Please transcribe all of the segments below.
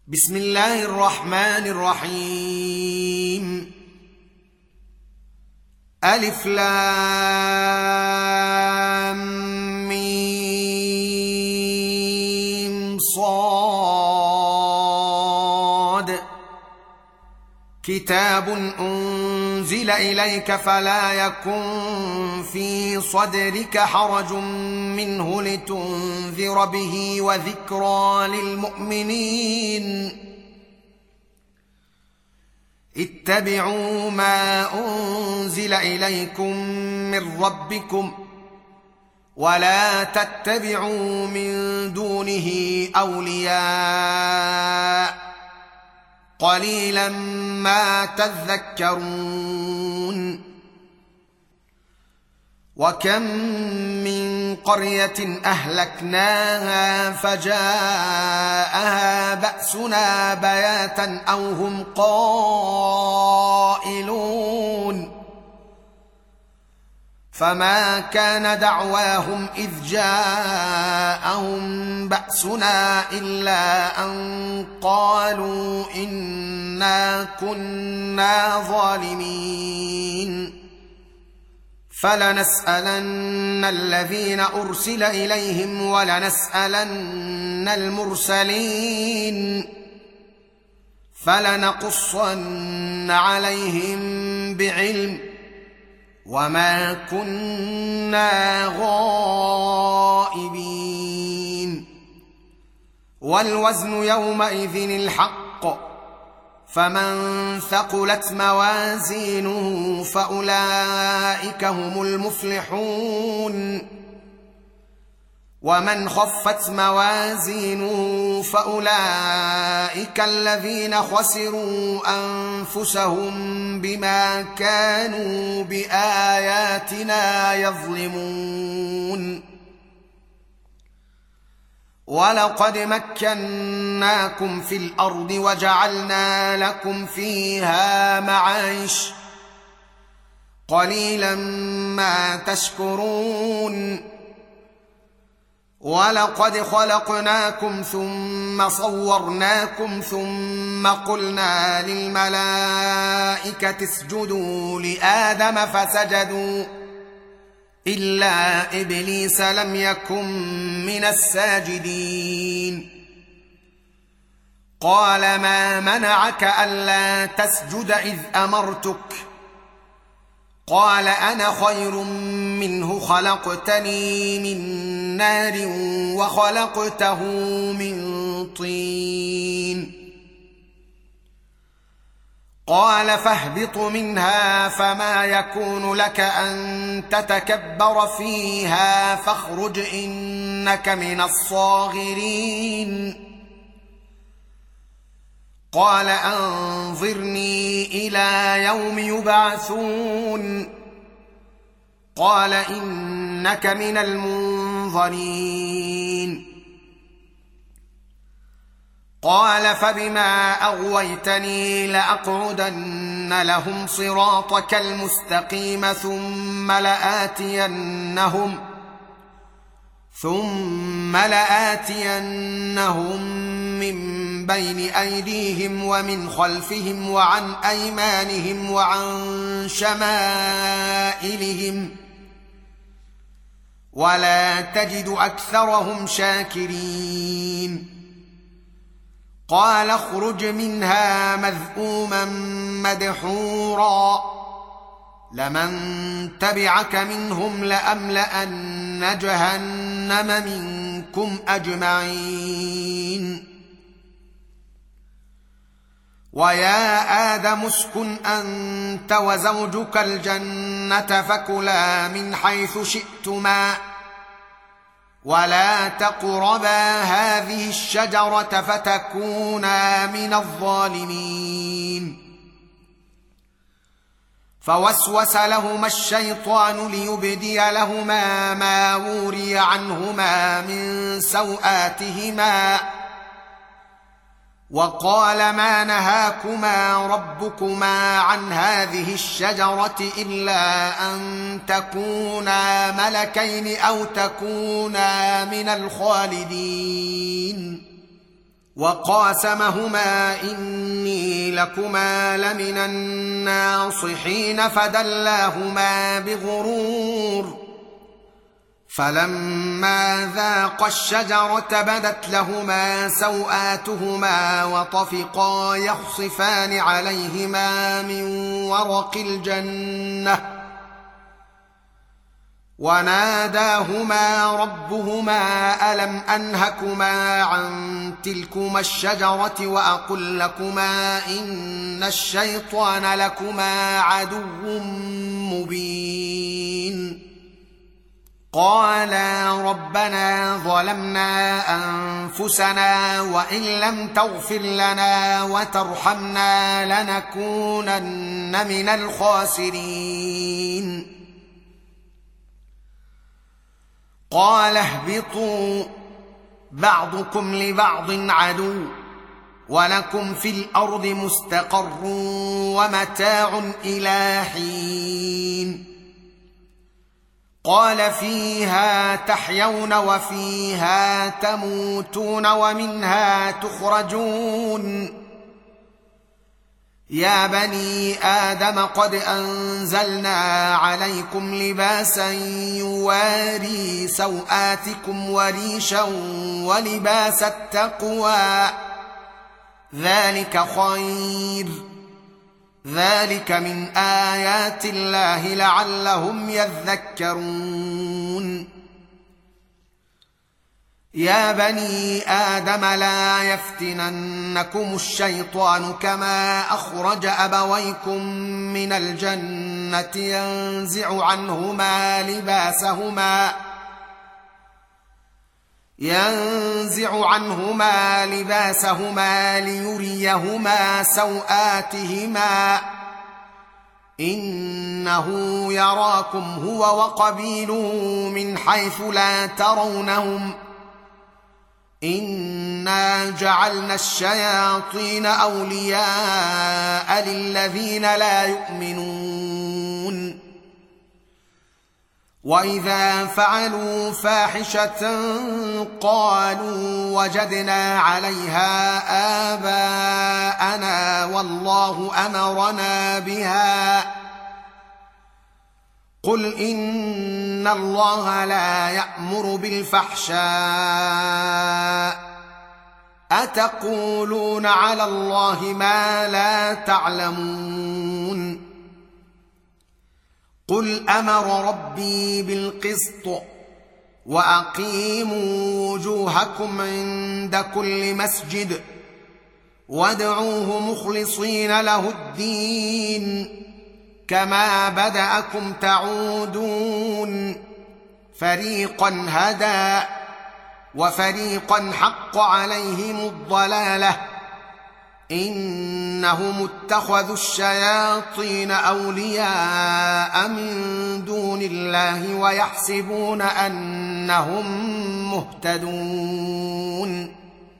بسم الله الرحمن الرحيم. ألف لام ميم صاد. كتاب أنزل إليك فلا يكن في صدرك حرج منه لتنذر به وذكرى للمؤمنين. اتبعوا ما أنزل إليكم من ربكم ولا تتبعوا من دونه أولياء قليلا ما تذكرون. وكم من قرية أهلكناها فجاءها بأسنا بياتا أو هم قائلون. فما كان دعواهم إذ جاءهم بأسنا إلا أن قالوا إنا كنا ظالمين. فلنسألن الذين أرسل إليهم ولنسألن المرسلين فلنقصن عليهم بعلم وما كنا غائبين. والوزن يومئذ الحق فمن ثقلت موازينه فأولئك هم المفلحون. ومن خفت موازينه فأولئك الذين خسروا أنفسهم بما كانوا بآياتنا يظلمون. ولقد مكناكم في الأرض وجعلنا لكم فيها معايش قليلا ما تشكرون. ولقد خلقناكم ثم صورناكم ثم قلنا للملائكة اسجدوا لآدم فسجدوا إلا إبليس لم يكن من الساجدين. قال ما منعك ألا تسجد إذ أمرتك؟ قال أنا خير منه خلقتني من نار وخلقته من طين. قال فاهبط منها فما يكون لك أن تتكبر فيها فاخرج إنك من الصاغرين. قال أنظرني إلى يوم يبعثون. قال إنك من المنظرين. قال فبما أغويتني لأقعدن لهم صراطك المستقيم ثم لآتينهم من بين أيديهم ومن خلفهم وعن أيمانهم وعن شمائلهم ولا تجد أكثرهم شاكرين. قال اخرج منها مذءوما مدحورا لمن تبعك منهم لأملأن جهنم منكم أجمعين. ويا آدم اسكن أنت وزوجك الجنة فكلا من حيث شئتما ولا تقربا هذه الشجرة فتكونا من الظالمين. فوسوس لهما الشيطان ليبدي لهما ما وري عنهما من سوآتهما وقال ما نهاكما ربكما عن هذه الشجرة إلا أن تكونا ملكين أو تكونا من الخالدين وقاسمهما إني لكما لمن الناصحين فدلاهما بغرور فلما ذاقا الشجرة بدت لهما سوآتهما وطفقا يخصفان عليهما من ورق الجنة وناداهما ربهما ألم أنهكما عن تلكما الشجرة وأقل لكما إن الشيطان لكما عدو مبين قالا ربنا ظلمنا أنفسنا وإن لم تغفر لنا وترحمنا لنكونن من الخاسرين قال اهبطوا بعضكم لبعض عدو ولكم في الأرض مستقر ومتاع إلى حين قال فيها تحيون وفيها تموتون ومنها تخرجون يا بني آدم قد أنزلنا عليكم لباسا يواري سوآتكم وريشا ولباس التقوى ذلك خير ذلك من آيات الله لعلهم يذكرون يا بني آدم لا يفتننكم الشيطان كما أخرج أبويكم من الجنة ينزع عنهما لباسهما ليريهما سوآتهما إنه يراكم هو وقبيله من حيث لا ترونهم إنا جعلنا الشياطين أولياء للذين لا يؤمنون وإذا فعلوا فاحشة قالوا وجدنا عليها آباءنا والله أمرنا بها قل إن الله لا يأمر بالفحشاء أتقولون على الله ما لا تعلمون قل أمر ربي بالقسط وأقيموا وجوهكم عند كل مسجد وادعوه مخلصين له الدين كما بدأكم تعودون فريقا هدى وفريقا حق عليهم الضلالة إنهم اتخذوا الشياطين أولياء من دون الله ويحسبون أنهم مهتدون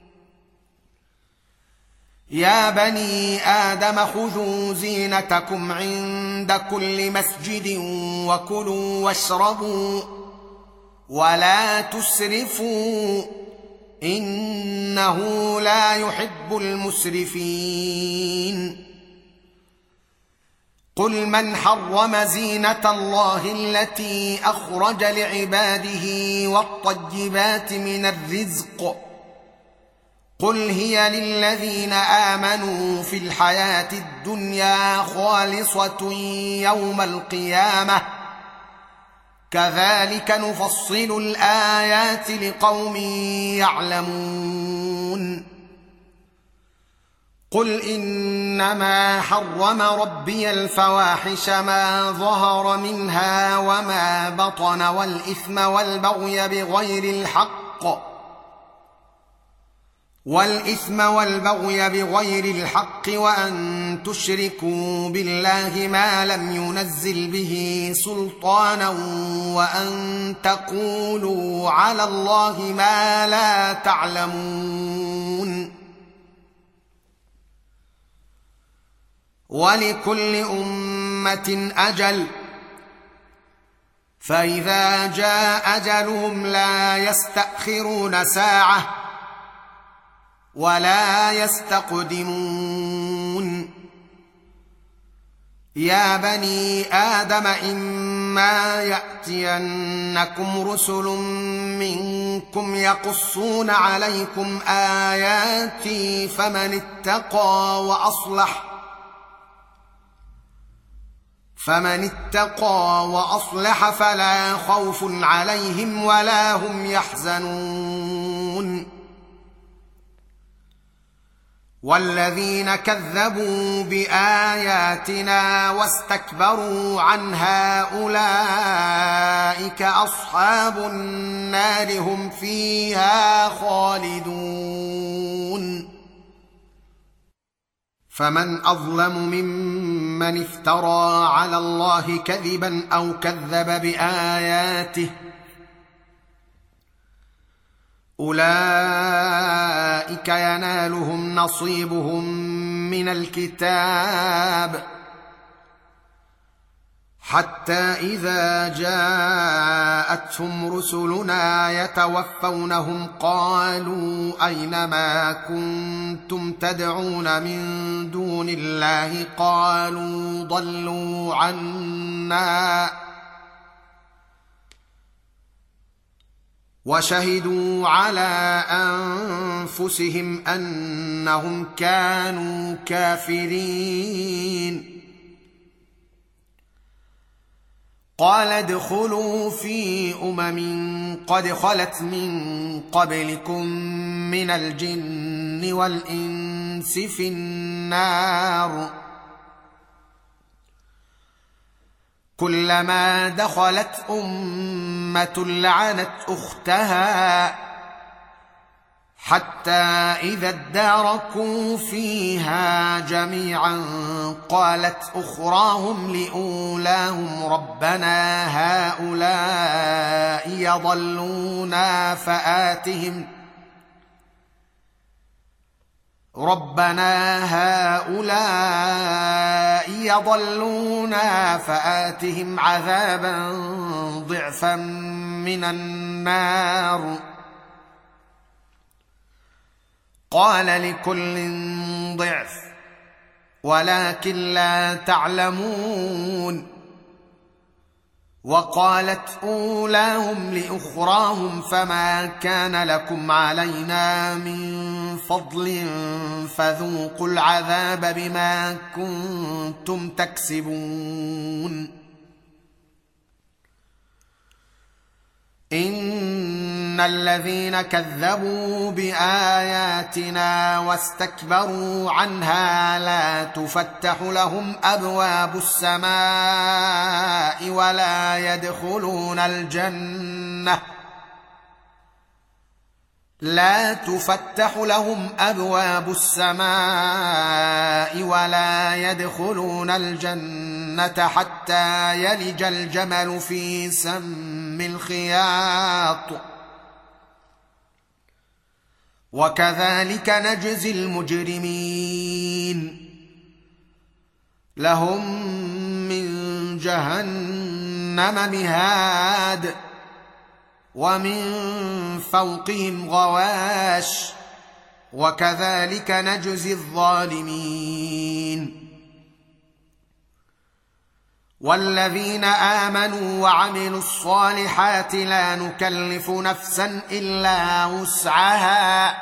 يا بني آدم خذوا زينتكم عند كل مسجد وكلوا واشربوا ولا تسرفوا إنه لا يحب المسرفين قل من حرم زينة الله التي أخرج لعباده والطيبات من الرزق قل هي للذين آمنوا في الحياة الدنيا خالصة يوم القيامة كذلك نفصل الآيات لقوم يعلمون قل إنما حرم ربي الفواحش ما ظهر منها وما بطن والإثم والبغي بغير الحق وأن تشركوا بالله ما لم ينزل به سلطانا وأن تقولوا على الله ما لا تعلمون ولكل أمة أجل فإذا جاء أجلهم لا يستأخرون ساعة ولا يستقدمون يا بني آدم إما يأتينكم رسل منكم يقصون عليكم آياتي فمن اتقى وأصلح فلا خوف عليهم ولا هم يحزنون والذين كذبوا بآياتنا واستكبروا عنها أولئك أصحاب النار هم فيها خالدون فمن أظلم ممن افترى على الله كذبا أو كذب بآياته أولئك ينالهم نصيبهم من الكتاب حتى إذا جاءتهم رسلنا يتوفونهم قالوا أين ما كنتم تدعون من دون الله قالوا ضلوا عنا وشهدوا على أنفسهم أنهم كانوا كافرين قال ادخلوا في قد خلت من قبلكم من الجن والإنس في النار كلما دخلت أمة لعنت أختها حتى إذا اداركوا فيها جميعا قالت أخراهم لأولاهم ربنا هؤلاء يضلونا فآتهم عذابا ضعفا من النار قال لكل ضعف ولكن لا تعلمون وقالت أولاهم لأخراهم فما كان لكم علينا من فضل فذوقوا العذاب بما كنتم تكسبون إن الذين كذبوا بآياتنا واستكبروا عنها لا تفتح لهم أبواب السماء ولا يدخلون الجنة حتى يلج الجمل في سم الخياط وكذلك نجزي المجرمين لهم من جهنم مهاد ومن فوقهم غواش وكذلك نجزي الظالمين والذين آمنوا وعملوا الصالحات لا نكلف نفسا إلا وسعها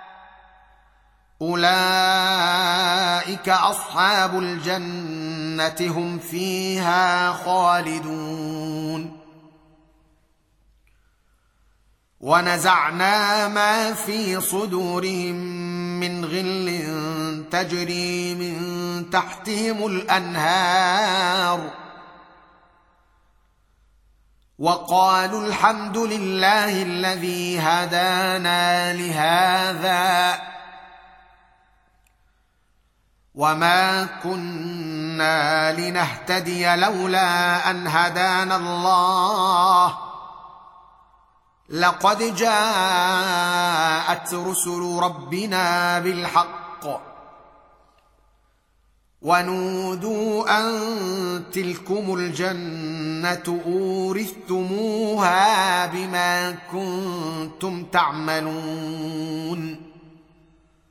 أولئك أصحاب الجنة هم فيها خالدون ونزعنا ما في صدورهم من غل تجري من تحتهم الأنهار وقالوا الحمد لله الذي هدانا لهذا وما كنا لنهتدي لولا أن هدانا الله لقد جاءت رسل ربنا بالحق ونودوا أن تلكم الجنة أورثتموها بما كنتم تعملون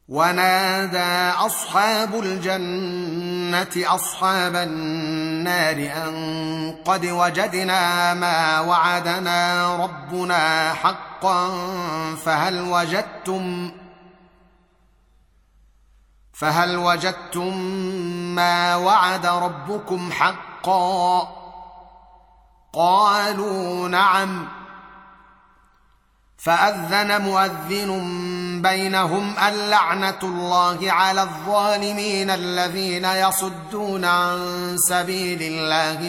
ونادى أصحاب الجنة أصحاب النار أن قد وجدنا ما وعدنا ربنا حقا فهل وجدتم ما وعد ربكم حقا؟ قالوا نعم. فأذن مؤذن بينهم اللعنة الله على الظالمين الذين يصدون عن سبيل الله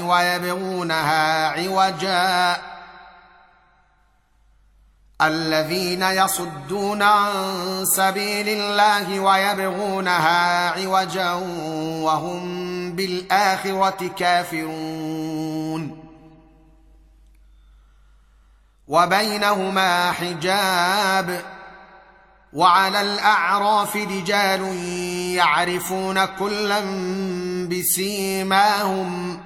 ويبغونها عوجا وهم بالآخرة كافرون. وبينهما حجاب. وعلى الأعراف رجال يعرفون كلا بسيماهم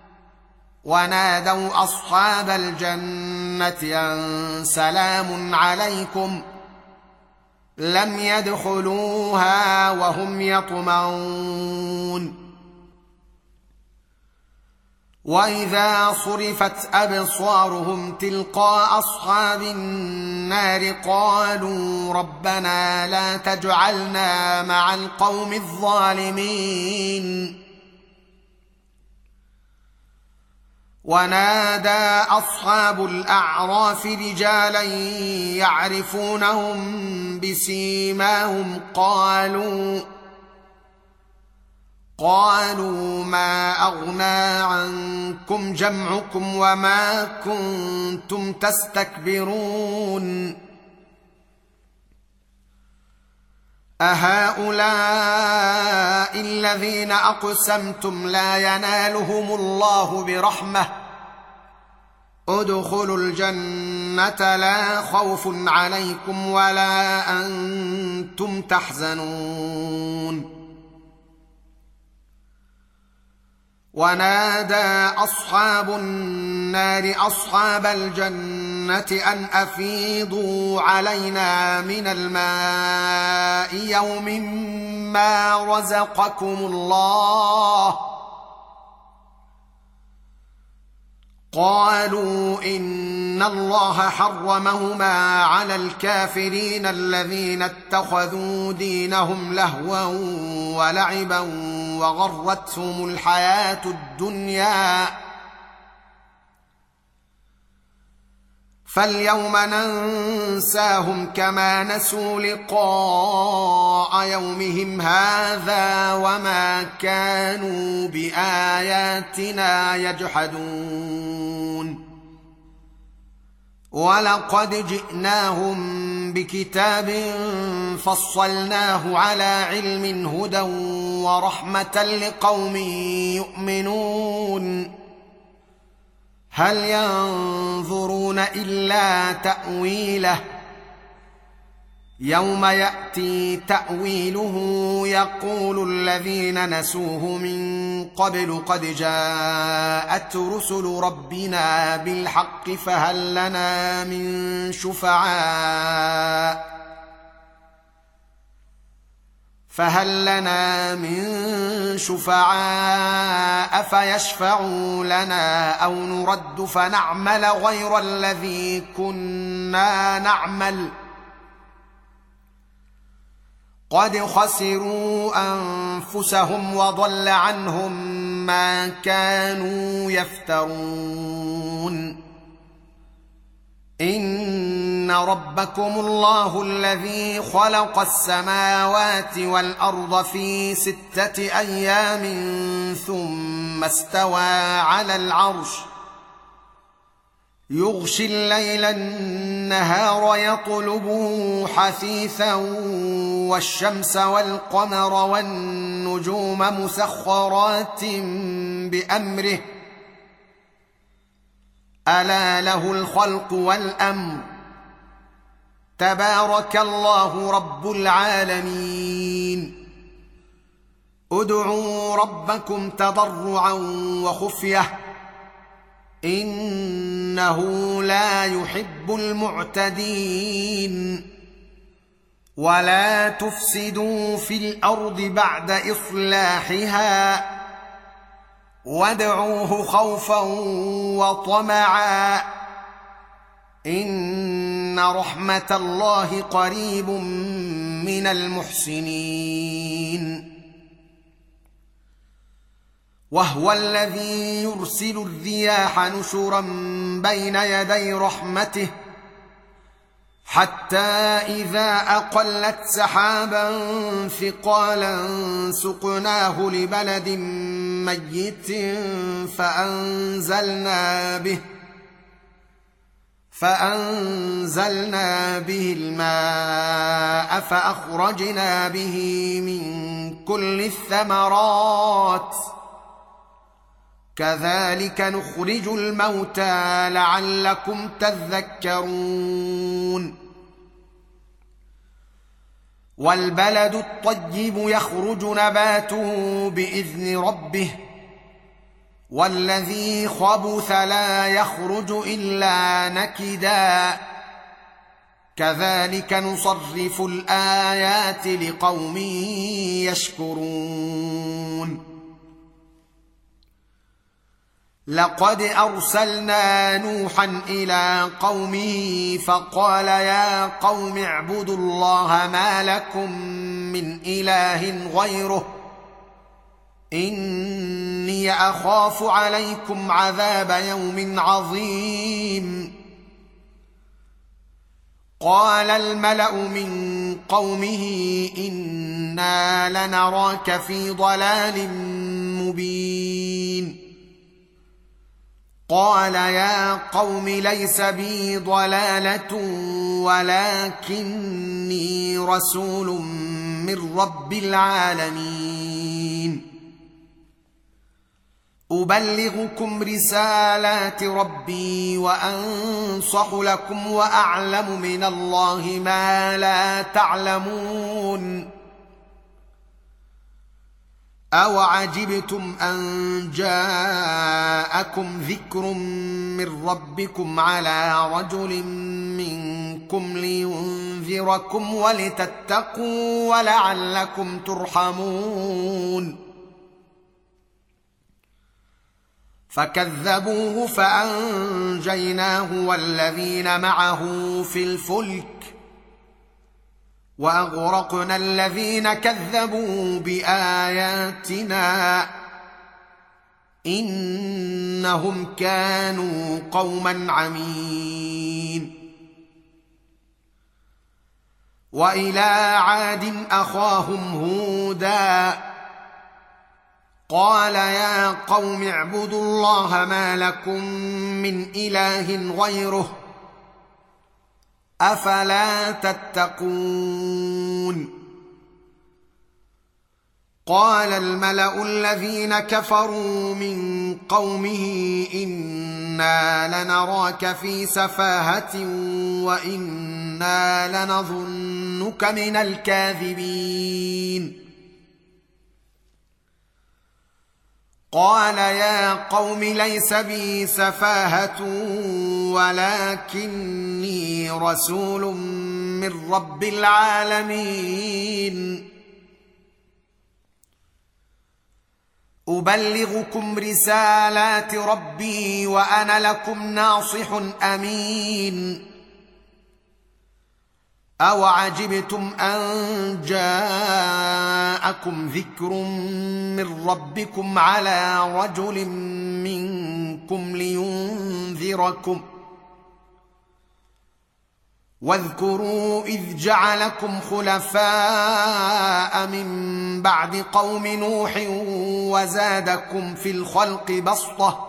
ونادوا أصحاب الجنة أن سلام عليكم لم يدخلوها وهم يطمعون. وإذا صرفت أبصارهم تلقاء أصحاب النار قالوا ربنا لا تجعلنا مع القوم الظالمين. ونادى أصحاب الأعراف رجالا يعرفونهم بسيماهم قالوا ما أغنى عنكم جمعكم وما كنتم تستكبرون أهؤلاء الذين أقسمتم لا ينالهم الله برحمة ادخلوا الجنة لا خوف عليكم ولا أنتم تحزنون. ونادى أصحاب النار أصحاب الجنة أن أفيضوا علينا من الماء يوم ما رزقكم الله. قالوا إن الله حرمهما على الكافرين الذين اتخذوا دينهم لهوا ولعبا وغرتهم الحياة الدنيا فاليوم ننساهم كما نسوا لقاء يومهم هذا وما كانوا بآياتنا يجحدون. ولقد جئناهم بكتاب فصلناه على علم هدى ورحمة لقوم يؤمنون. هل ينظرون إلا تأويله يوم يأتي تأويله يقول الذين نسوه من قبل قد جاءت رسل ربنا بالحق فهل لنا من شفعاء فيشفعوا لنا أو نرد فنعمل غير الذي كنا نعمل قد خسروا أنفسهم وضل عنهم ما كانوا يفترون. إن ربكم الله الذي خلق السماوات والأرض في 6 أيام ثم استوى على العرش يغشي الليل النهار يطلبه حثيثا والشمس والقمر والنجوم مسخرات بأمره ألا له الخلق والأمر تبارك الله رب العالمين. ادعوا ربكم تضرعا وخفية إنه لا يحب المعتدين. ولا تفسدوا في الارض بعد اصلاحها وادعوه خوفا وطمعا ان رحمه الله قريب من المحسنين. وهو الذي يرسل الرياح نشرا بين يدي رحمته حتى إذا أقلت سحابا ثقالا سقناه لبلد ميت فأنزلنا به الماء فأخرجنا به من كل الثمرات كذلك نخرج الموتى لعلكم تذكرون. والبلد الطيب يخرج نباته بإذن ربه والذي خبث لا يخرج إلا نكدا كذلك نصرف الآيات لقوم يشكرون. لقد أرسلنا نوحا إلى قومه فقال يا قوم اعبدوا الله ما لكم من إله غيره إني أخاف عليكم عذاب يوم عظيم. قال الملأ من قومه إنا لنراك في ضلال مبين. قال يا قوم ليس بي ضلالة ولكني رسول من رب العالمين أبلغكم رسالات ربي وأنصح لكم وأعلم من الله ما لا تعلمون. أوعجبتم أن جاءكم ذكر من ربكم على رجل منكم لينذركم ولتتقوا ولعلكم ترحمون. فكذبوه فأنجيناه والذين معه في الفلك وأغرقنا الذين كذبوا بآياتنا إنهم كانوا قوما عمين. وإلى عاد أخاهم هودا قال يا قوم اعبدوا الله ما لكم من إله غيره أفلا تتقون. قال الملأ الذين كفروا من قومه إنا لنراك في سفاهة وإنا لنظنك من الكاذبين. قال يا قوم ليس بي سفاهة ولكني رسول من رب العالمين أبلغكم رسالات ربي وأنا لكم ناصح أمين. أوعجبتم أن جاءكم ذكر من ربكم على رجل منكم لينذركم واذكروا إذ جعلكم خلفاء من بعد قوم نوح وزادكم في الخلق بسطة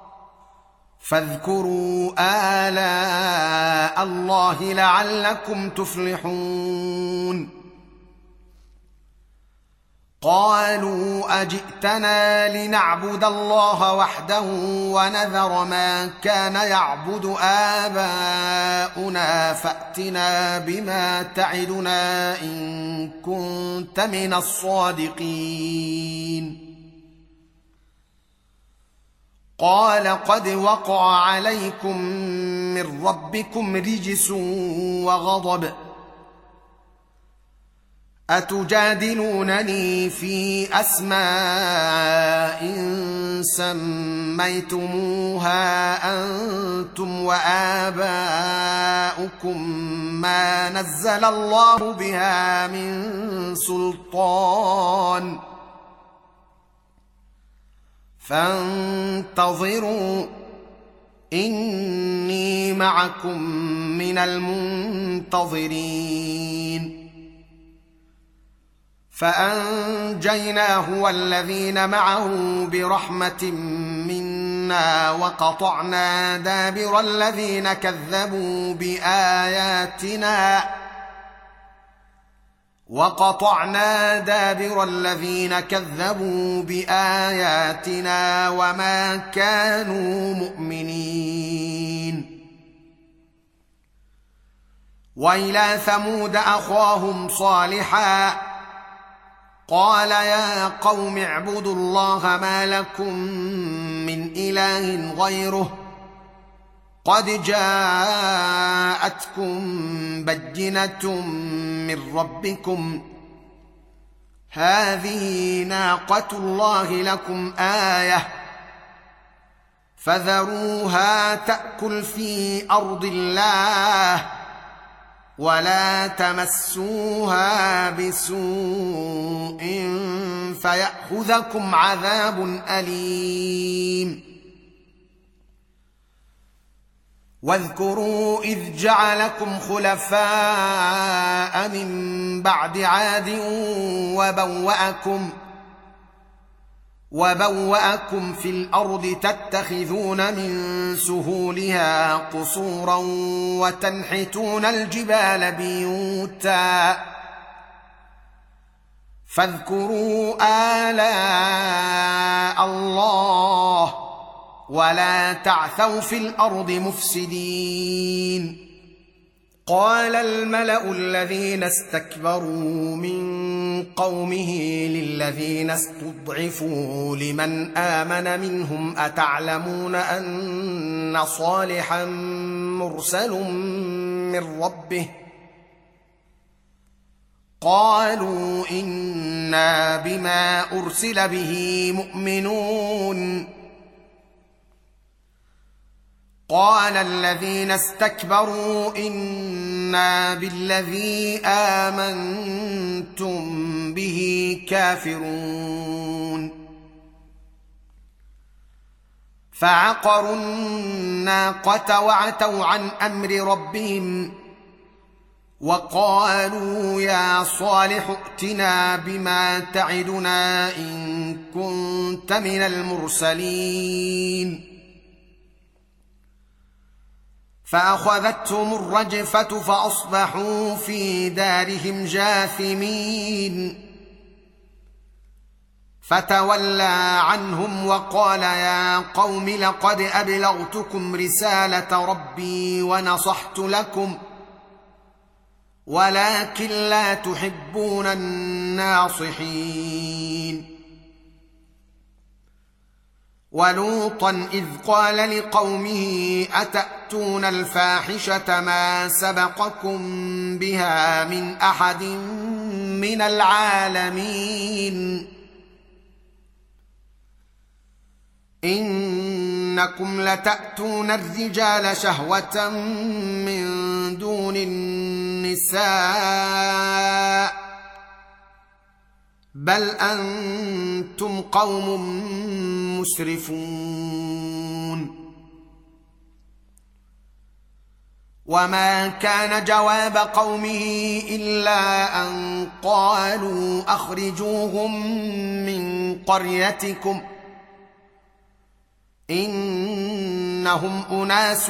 فاذكروا آلاء الله لعلكم تفلحون. قالوا أجئتنا لنعبد الله وحده ونذر ما كان يعبد آباؤنا فأتنا بما تعدنا إن كنت من الصادقين. قال قد وقع عليكم من ربكم رجس وغضب أتجادلونني في أسماء سميتموها أنتم وآباؤكم ما نزل الله بها من سلطان فانتظروا إني معكم من المنتظرين. فأنجيناه والذين معه برحمة منا وقطعنا دابر الذين كذبوا بآياتنا وما كانوا مؤمنين. وإلى ثمود أخاهم صالحا قال يا قوم اعبدوا الله ما لكم من إله غيره قد جاءتكم بينة من ربكم هذه ناقة الله لكم آية فذروها تأكل في أرض الله ولا تمسوها بسوء فيأخذكم عذاب أليم. واذكروا إذ جعلكم خلفاء من بعد عاد وبوأكم في الأرض تتخذون من سهولها قصورا وتنحتون الجبال بيوتا فاذكروا آلاء الله ولا تعثوا في الأرض مفسدين. قال الملأ الذين استكبروا من قومه للذين استضعفوا لمن آمن منهم أتعلمون أن صالحا مرسل من ربه قالوا إنا بما أرسل به مؤمنون. قال الذين استكبروا إنا بالذي آمنتم به كافرون. فعقروا الناقة وعتوا عن أمر ربهم وقالوا يا صالح ائتنا بما تعدنا إن كنت من المرسلين. فأخذتهم الرجفة فأصبحوا في دارهم جاثمين. فتولى عنهم وقال يا قوم لقد أبلغتكم رسالة ربي ونصحت لكم ولكن لا تحبون الناصحين. ولوطا إذ قال لقومه أتأتون الفاحشة ما سبقكم بها من أحد من العالمين إنكم لتأتون الرجال شهوة من دون النساء بل أنتم قوم مسرفون. وما كان جواب قومه إلا أن قالوا أخرجوهم من قريتكم إنهم أناس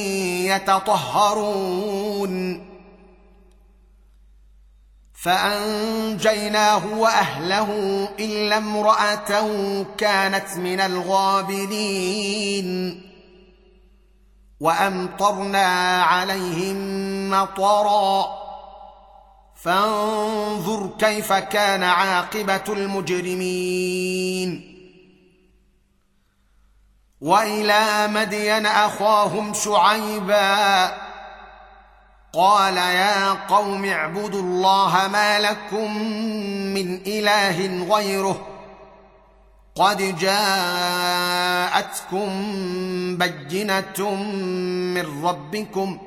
يتطهرون. فأنجيناه وأهله إلا امرأته كانت من الغابرين. وأمطرنا عليهم مطرا فانظر كيف كان عاقبة المجرمين. وإلى مدين أخاهم شعيبا قال يا قوم اعبدوا الله ما لكم من إله غيره قد جاءتكم بينة من ربكم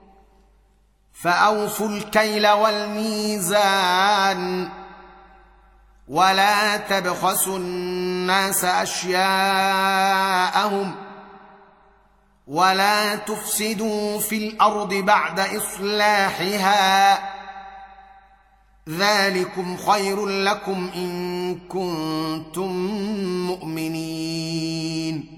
فأوفوا الكيل والميزان ولا تبخسوا الناس أشياءهم ولا تفسدوا في الأرض بعد إصلاحها ذلكم خير لكم إن كنتم مؤمنين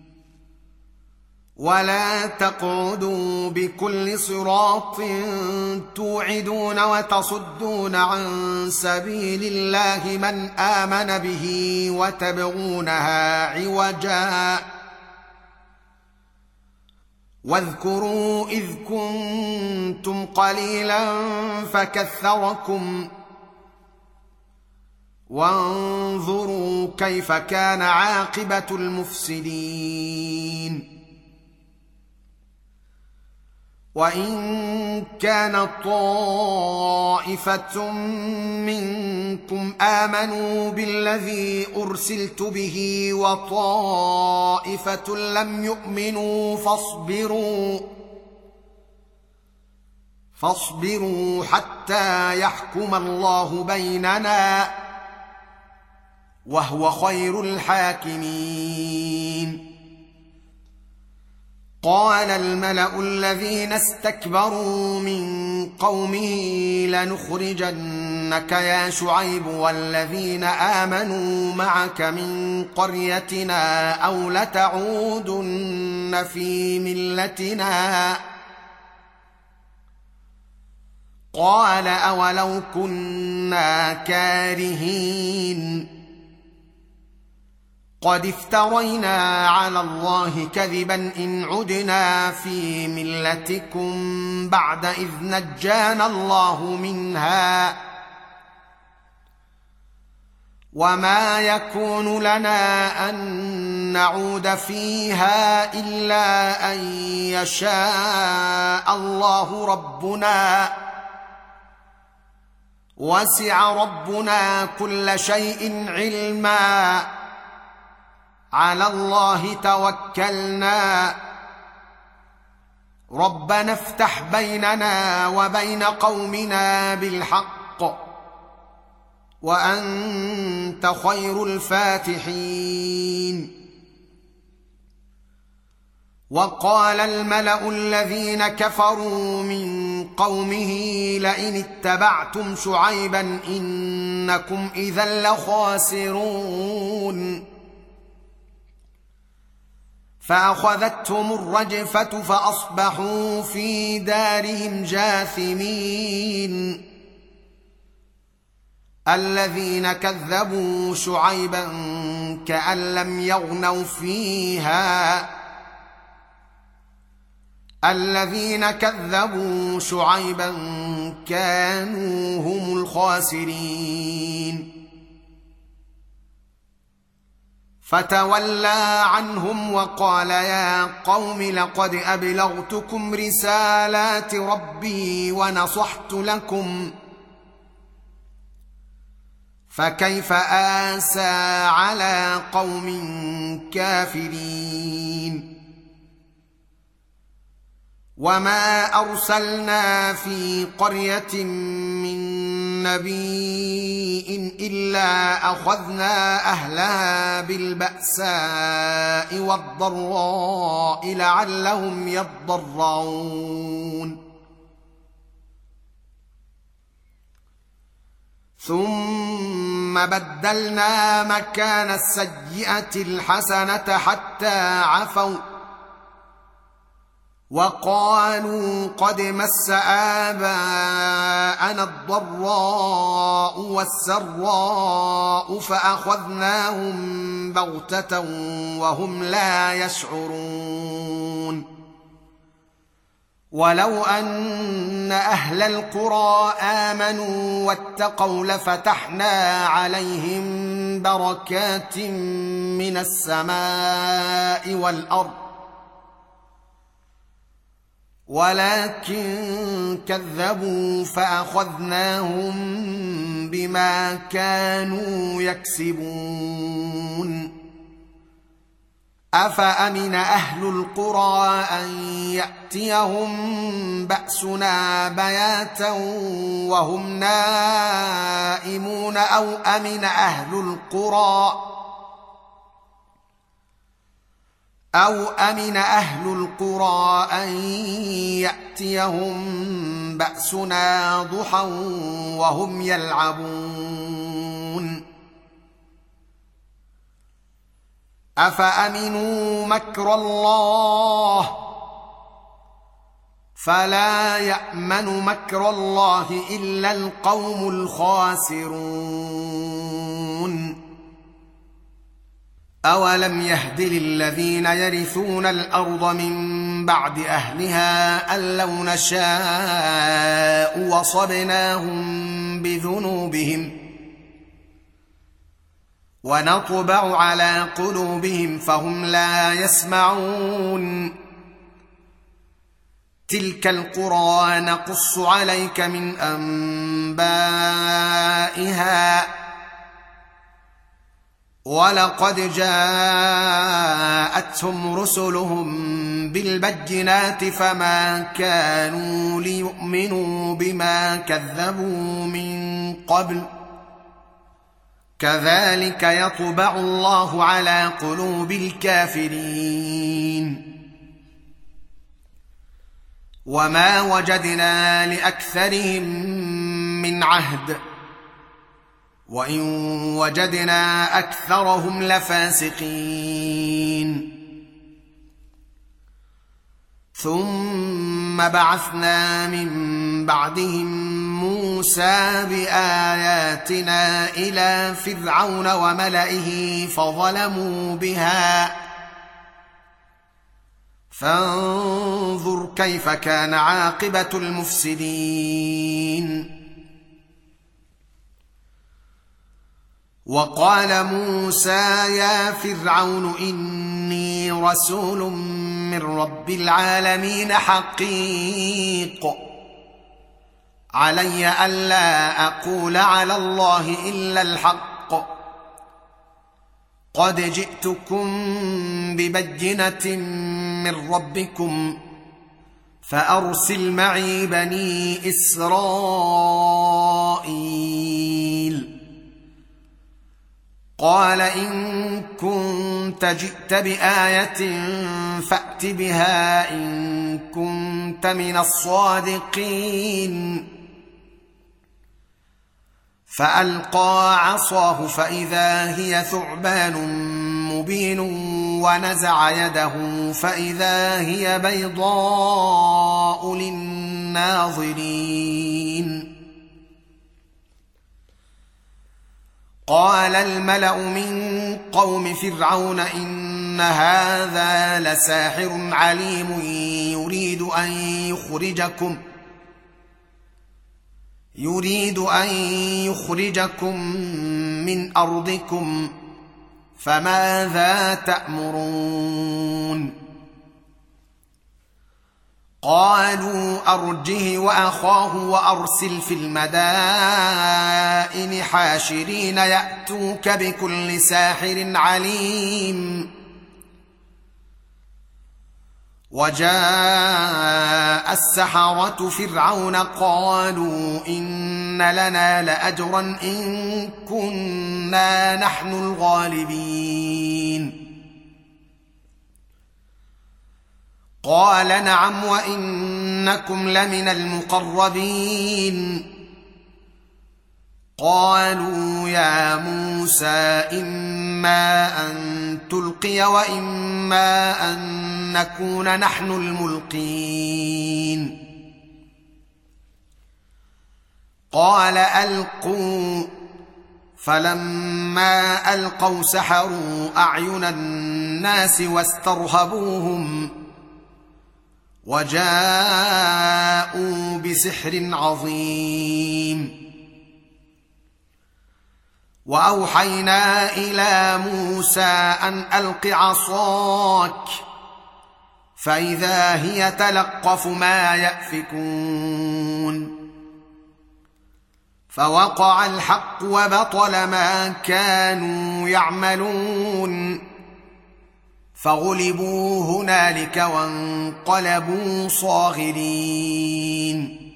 ولا تقعدوا بكل صراط توعدون وتصدون عن سبيل الله من آمن به وتبغونها عوجا واذكروا إذ كنتم قليلا فكثركم وانظروا كيف كان عاقبة المفسدين وإن كان طائفة منكم آمنوا بالذي أرسلت به وطائفة لم يؤمنوا فاصبروا حتى يحكم الله بيننا وهو خير الحاكمين قال الملأ الذين استكبروا من قومه لنخرجنك يا شعيب والذين آمنوا معك من قريتنا أو لتعودن في ملتنا قال أولو كنا كارهين قد افترينا على الله كذبا إن عدنا في ملتكم بعد إذ نجانا الله منها وما يكون لنا أن نعود فيها إلا أن يشاء الله ربنا وسع ربنا كل شيء علما على الله توكلنا ربنا افتح بيننا وبين قومنا بالحق وأنت خير الفاتحين وقال الملأ الذين كفروا من قومه لئن اتبعتم شعيبا إنكم إذا لخاسرون فأخذتهم الرجفة فأصبحوا في دارهم جاثمين الذين كذبوا شعيبا كأن لم يغنوا فيها الذين كذبوا شعيبا كانوا هم الخاسرين فتولى عنهم وقال يا قوم لقد أبلغتكم رسالات ربي ونصحت لكم فكيف آسى على قوم كافرين وما أرسلنا في قرية من نبي إلا أخذنا أهلها بالبأساء والضراء لعلهم يضرعون ثم بدلنا مكان السيئة الحسنة حتى عفوا وقالوا قد مس آباءنا الضراء والسراء فأخذناهم بغتة وهم لا يشعرون ولو أن أهل القرى آمنوا واتقوا لفتحنا عليهم بركات من السماء والأرض ولكن كذبوا فأخذناهم بما كانوا يكسبون أفأمن أهل القرى أن يأتيهم بأسنا بياتا وهم نائمون أو أمن أهل القرى أن يأتيهم بأسنا ضحى وهم يلعبون أفأمنوا مكر الله فلا يأمن مكر الله إلا القوم الخاسرون أولم يهد للذين يرثون الأرض من بعد أهلها أن لو نشاء وصبناهم بذنوبهم ونطبع على قلوبهم فهم لا يسمعون تلك القرى نقص عليك من أنبائها ولقد جاءتهم رسلهم بالبينات فما كانوا ليؤمنوا بما كذبوا من قبل كذلك يطبع الله على قلوب الكافرين وما وجدنا لأكثرهم من عهد وإن وجدنا أكثرهم لفاسقين ثم بعثنا من بعدهم موسى بآياتنا إلى فرعون وملئه فظلموا بها فانظر كيف كان عاقبة المفسدين وقال موسى يا فرعون إني رسول من رب العالمين حقيق علي ألا أقول على الله إلا الحق قد جئتكم ببينة من ربكم فأرسل معي بني إسرائيل قال إن كنت جئت بآية فأت بها إن كنت من الصادقين فألقى عصاه فإذا هي ثعبان مبين ونزع يده فإذا هي بيضاء للناظرين قال الملأ من قوم فرعون إن هذا لساحر عليم يريد أن يخرجكم من أرضكم فماذا تأمرون قالوا أرجه وأخاه وأرسل في المدائن حاشرين يأتوك بكل ساحر عليم وجاء السحرة فرعون قالوا إن لنا لأجرا إن كنا نحن الغالبين قال نعم وإنكم لمن المقربين قالوا يا موسى إما أن تلقي وإما أن نكون نحن الملقين قال ألقوا فلما ألقوا سحروا أعين الناس واسترهبوهم وجاءوا بسحر عظيم وأوحينا إلى موسى أن ألق عصاك فإذا هي تلقف ما يأفكون فوقع الحق وبطل ما كانوا يعملون فغلبوا هنالك وانقلبوا صاغرين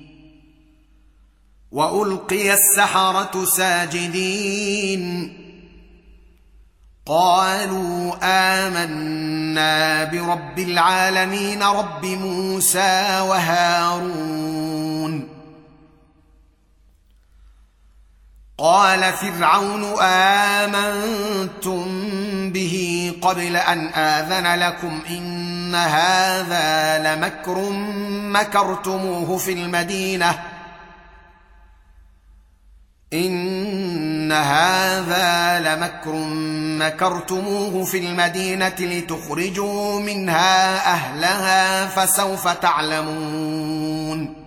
وألقي السحرة ساجدين قالوا آمنا برب العالمين رب موسى وهارون قال فرعون آمنتم به قبل أن آذن لكم إن هذا لمكر مكرتموه في المدينة لتخرجوا منها أهلها فسوف تعلمون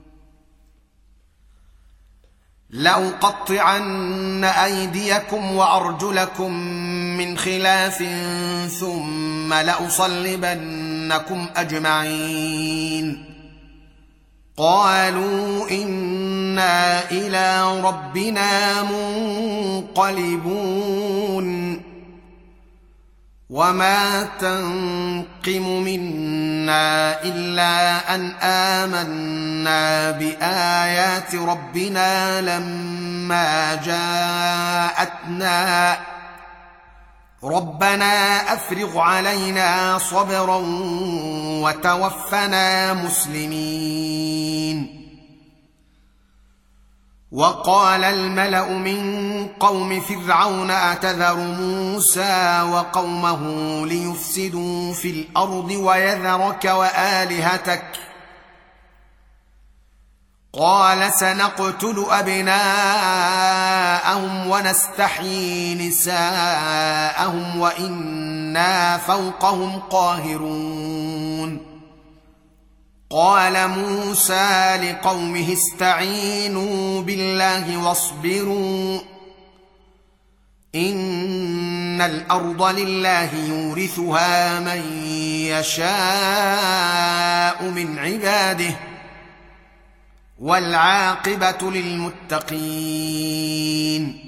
لأقطعن أيديكم وأرجلكم من خلاف ثم لأصلبنكم أجمعين قالوا إنا إلى ربنا منقلبون وما تنقم منا إلا أن آمنا بآيات ربنا لما جاءتنا ربنا أفرغ علينا صبرا وتوفنا مسلمين وقال الملأ من قوم فرعون أتذر موسى وقومه ليفسدوا في الأرض ويذرك وآلهتك قال سنقتل أبناءهم ونستحيي نساءهم وإنا فوقهم قاهرون قال موسى لقومه استعينوا بالله واصبروا إن الأرض لله يورثها من يشاء من عباده والعاقبة للمتقين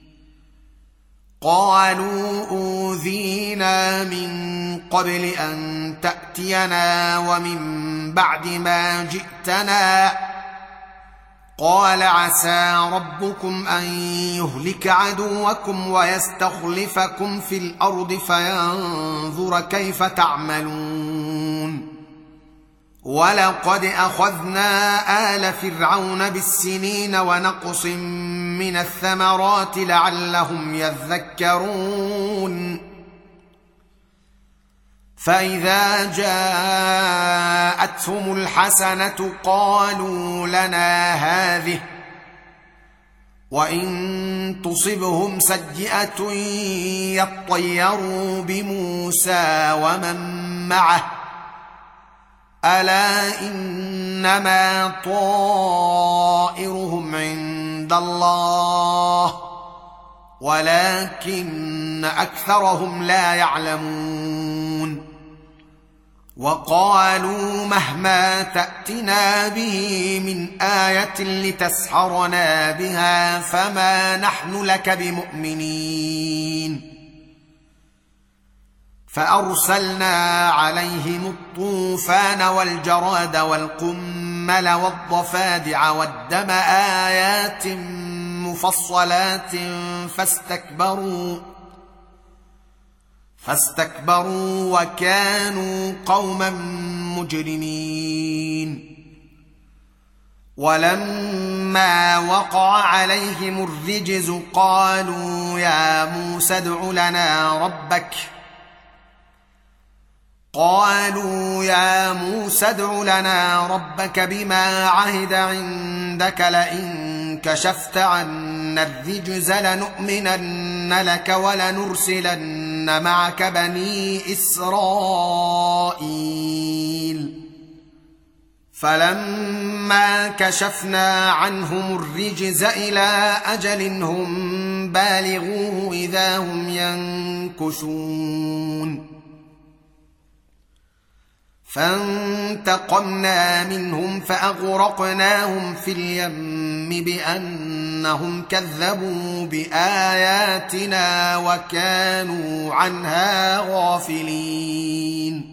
قالوا أوذينا من قبل أن تأتينا ومن بعد ما جئتنا قال عسى ربكم أن يهلك عدوكم ويستخلفكم في الأرض فينظر كيف تعملون ولقد أخذنا آل فرعون بالسنين ونقص من الثمرات لعلهم يذكرون فإذا جاءتهم الحسنة قالوا لنا هذه وإن تصبهم سيئة يطيروا بموسى ومن معه ألا إنما طائرهم عند الله ولكن أكثرهم لا يعلمون وقالوا مهما تأتنا به من آية لتسحرنا بها فما نحن لك بمؤمنين فأرسلنا عليهم الطوفان والجراد والقمل والضفادع والدم آيات مفصلات فاستكبروا وكانوا قوما مجرمين ولما وقع عليهم الرجز قالوا يا موسى ادع لنا ربك بما عهد عندك لئن كشفت عنا الرجز لنؤمنن لك ولنرسلن معك بني إسرائيل فلما كشفنا عنهم الرجز إلى أجل هم بالغوه إذا هم ينكثون فانتقمنا منهم فأغرقناهم في اليم بأنهم كذبوا بآياتنا وكانوا عنها غافلين.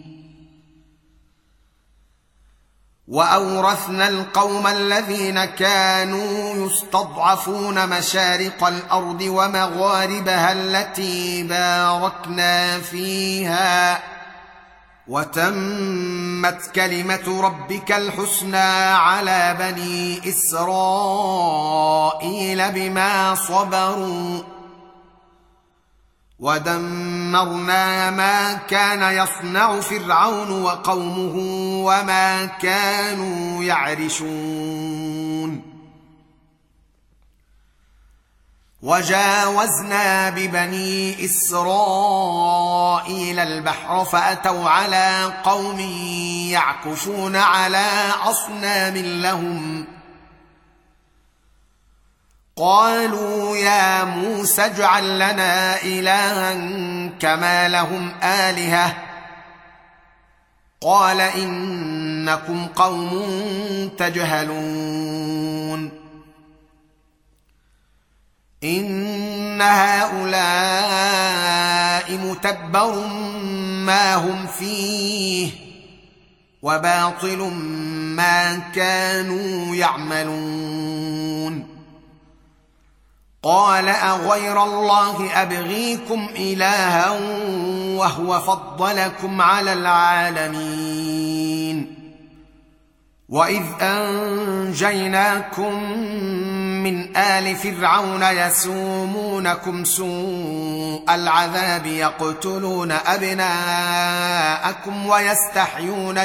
وأورثنا القوم الذين كانوا يستضعفون مشارق الأرض ومغاربها التي باركنا فيها، وتمت كلمة ربك الحسنى على بني إسرائيل بما صبروا، ودمرنا ما كان يصنع فرعون وقومه وما كانوا يعرشون. وجاوزنا ببني إسرائيل البحر فأتوا على قوم يعكفون على أصنام لهم، قالوا يا موسى اجعل لنا إلها كما لهم آلهة، قال إنكم قوم تجهلون. إن هؤلاء متبر ما هم فيه وباطل ما كانوا يعملون. قال أغير الله أبغيكم إلها وهو فضلكم على العالمين. وإذ أنجيناكم من آل فرعون يسومونكم سوء العذاب يقتلون أبناءكم ويستحيون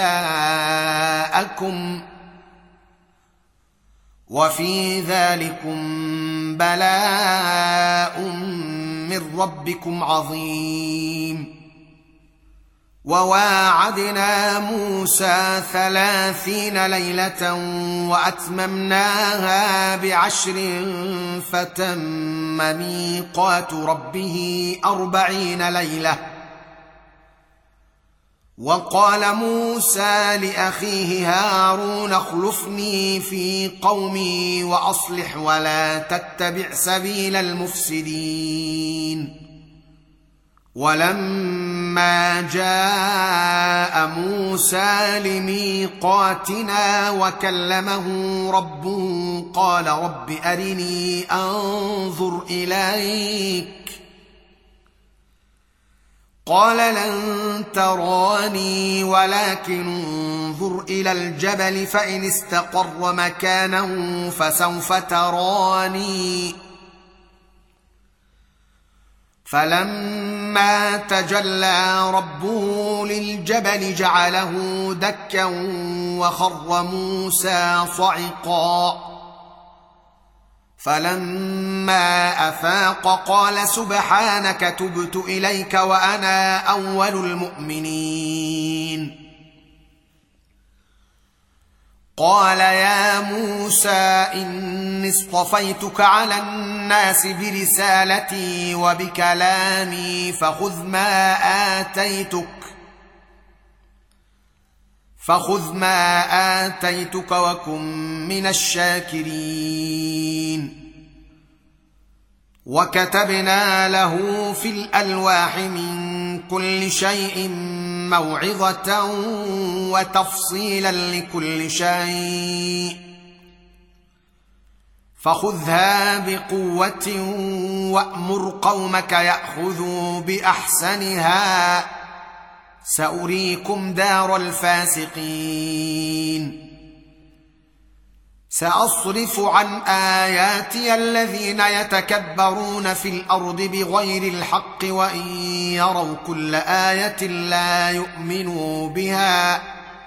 نساءكم، وفي ذلكم بلاء من ربكم عظيم. وواعدنا موسى 30 ليلة وأتممناها ب10 فتم ميقات ربه 40 ليلة. وقال موسى لأخيه هارون اخلفني في قومي وأصلح ولا تتبع سبيل المفسدين. ولما جاء موسى لميقاتنا وكلمه ربه قال رب أرني أنظر إليك، قال لن تراني ولكن انظر إلى الجبل فإن استقر مكانه فسوف تراني. فلما تجلى ربه للجبل جعله دكا وخر موسى صعقا. فلما أفاق قال سبحانك تبت إليك وأنا أول المؤمنين. قال يا موسى إني اصطفيتك على الناس برسالتي وبكلامي فخذ ما آتيتك وكن من الشاكرين. وكتبنا له في الألواح من كل شيء موعظة وتفصيلا لكل شيء، فخذها بقوة وأمر قومك يأخذوا بأحسنها سأريكم دار الفاسقين. سأصرف عن آياتي الذين يتكبرون في الأرض بغير الحق وإن يروا كل آية لا يؤمنوا بها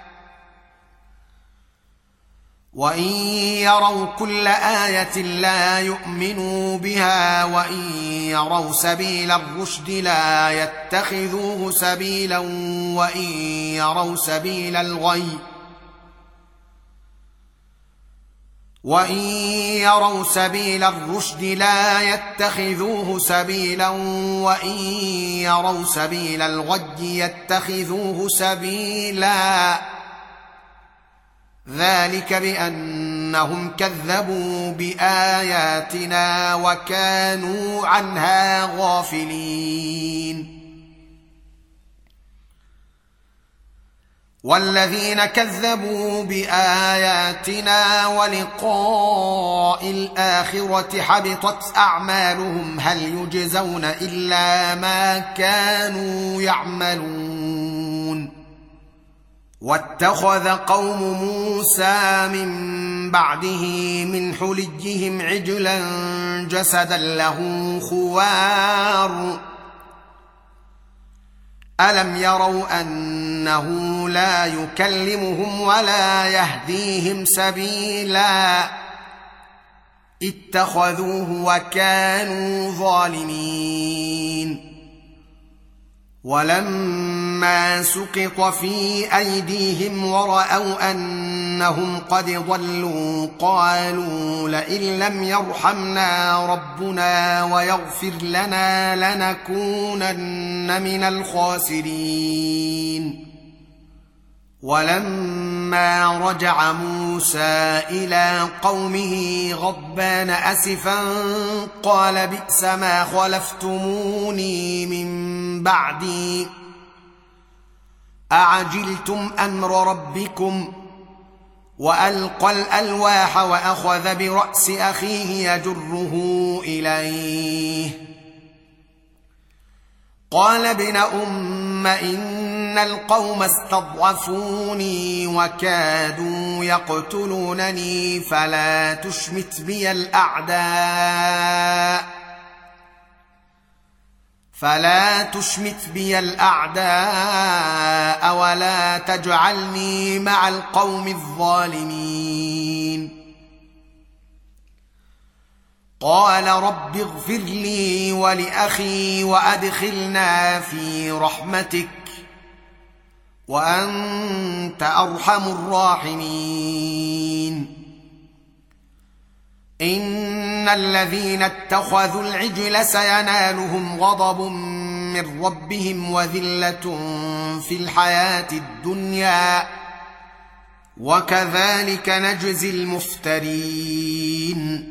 وإن يروا سبيل الرشد لا يتخذوه سبيلا وإن يروا سبيل الغي وإن يروا سبيل الرشد لا يتخذوه سبيلا وإن يروا سبيل الغي يتخذوه سبيلا ذلك بأنهم كذبوا بآياتنا وكانوا عنها غافلين والذين كذبوا بآياتنا ولقاء الآخرة حبطت أعمالهم هل يجزون إلا ما كانوا يعملون واتخذ قوم موسى من بعده من حليهم عجلا جسدا له خوار ألم يروا أنه لا يكلمهم ولا يهديهم سبيلا اتخذوه وكانوا ظالمين ولما سقط في أيديهم ورأوا أنهم قد ضلوا قالوا لئن لم يرحمنا ربنا ويغفر لنا لنكونن من الخاسرين ولما رجع موسى إلى قومه غضبان أسفا قال بئس ما خلفتموني من بعدي أعجلتم أمر ربكم وألقى الألواح وأخذ برأس أخيه يجره إليه قال ابن أم إن القوم استضعفوني وكادوا يقتلونني فلا تشمت بي الأعداء ولا تجعلني مع القوم الظالمين قال رب اغفر لي ولأخي وأدخلنا في رحمتك وأنت أرحم الراحمين إن الذين اتخذوا العجل سينالهم غضب من ربهم وذلة في الحياة الدنيا وكذلك نجزي المفترين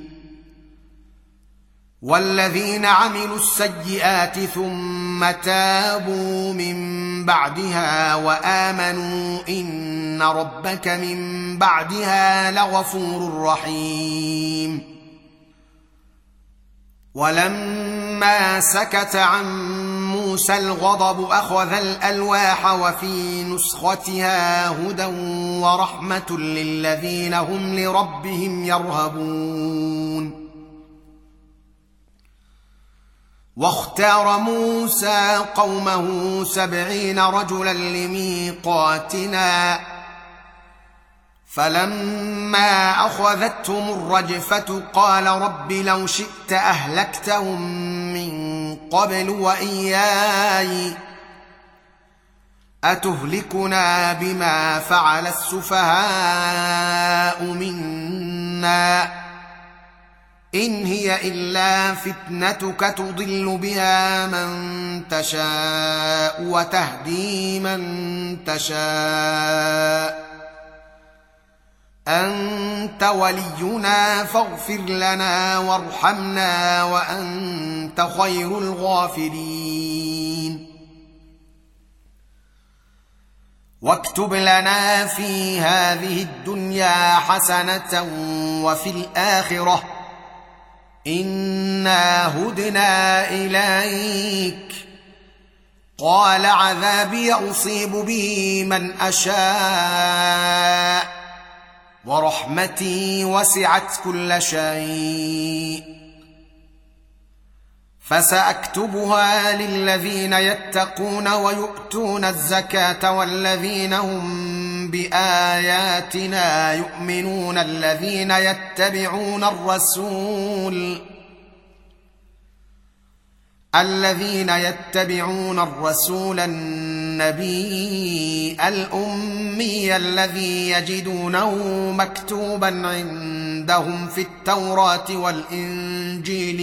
والذين عملوا السيئات ثم تابوا من بعدها وآمنوا إن ربك من بعدها لغفور رحيم ولما سكت عن موسى الغضب أخذ الألواح وفي نسختها هدى ورحمة للذين هم لربهم يرهبون واختار موسى قومه 70 رجلا لميقاتنا فلما أخذتهم الرجفة قال رب لو شئت أهلكتهم من قبل وإياي أتهلكنا بما فعل السفهاء منا إن هي إلا فتنتك تضل بها من تشاء وتهدي من تشاء أنت ولينا فاغفر لنا وارحمنا وأنت خير الغافرين واكتب لنا في هذه الدنيا حسنة وفي الآخرة إنا هدنا إليك قال عذابي أصيب به من أشاء ورحمتي وسعت كل شيء فسأكتبها للذين يتقون ويؤتون الزكاة والذين هم بآياتنا يؤمنون الذين يتبعون الرسول النبي الأمي الذي يجدونه مكتوبا عندهم في التوراة والإنجيل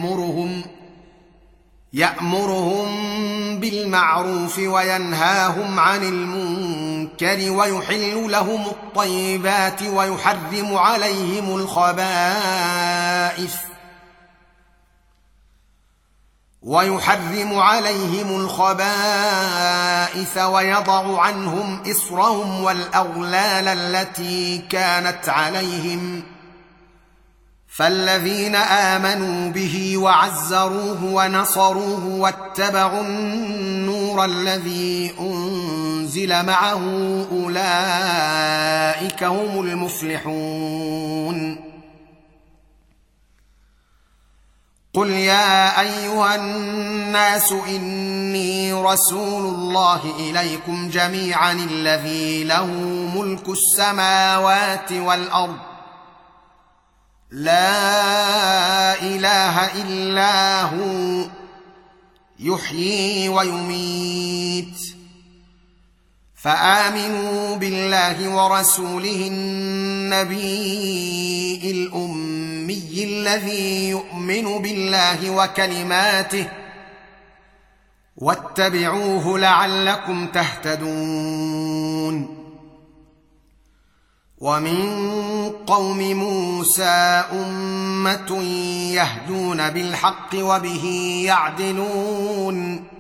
يأمرهم بالمعروف وينهاهم عن المنكر ويحل ويحرم عليهم الخبائث ويضع عنهم إصرهم والأغلال التي كانت عليهم فالذين آمنوا به وعزروه ونصروه واتبعوا النور الذي أنزل معه أولئك هم المفلحون. قل يا أيها الناس إني رسول الله إليكم جميعا الذي له ملك السماوات والأرض لا إله إلا هو يحيي ويميت فآمنوا بالله ورسوله النبي الأمي الذي يؤمن بالله وكلماته واتبعوه لعلكم تهتدون. ومن قوم موسى أمة يهدون بالحق وبه يعدلون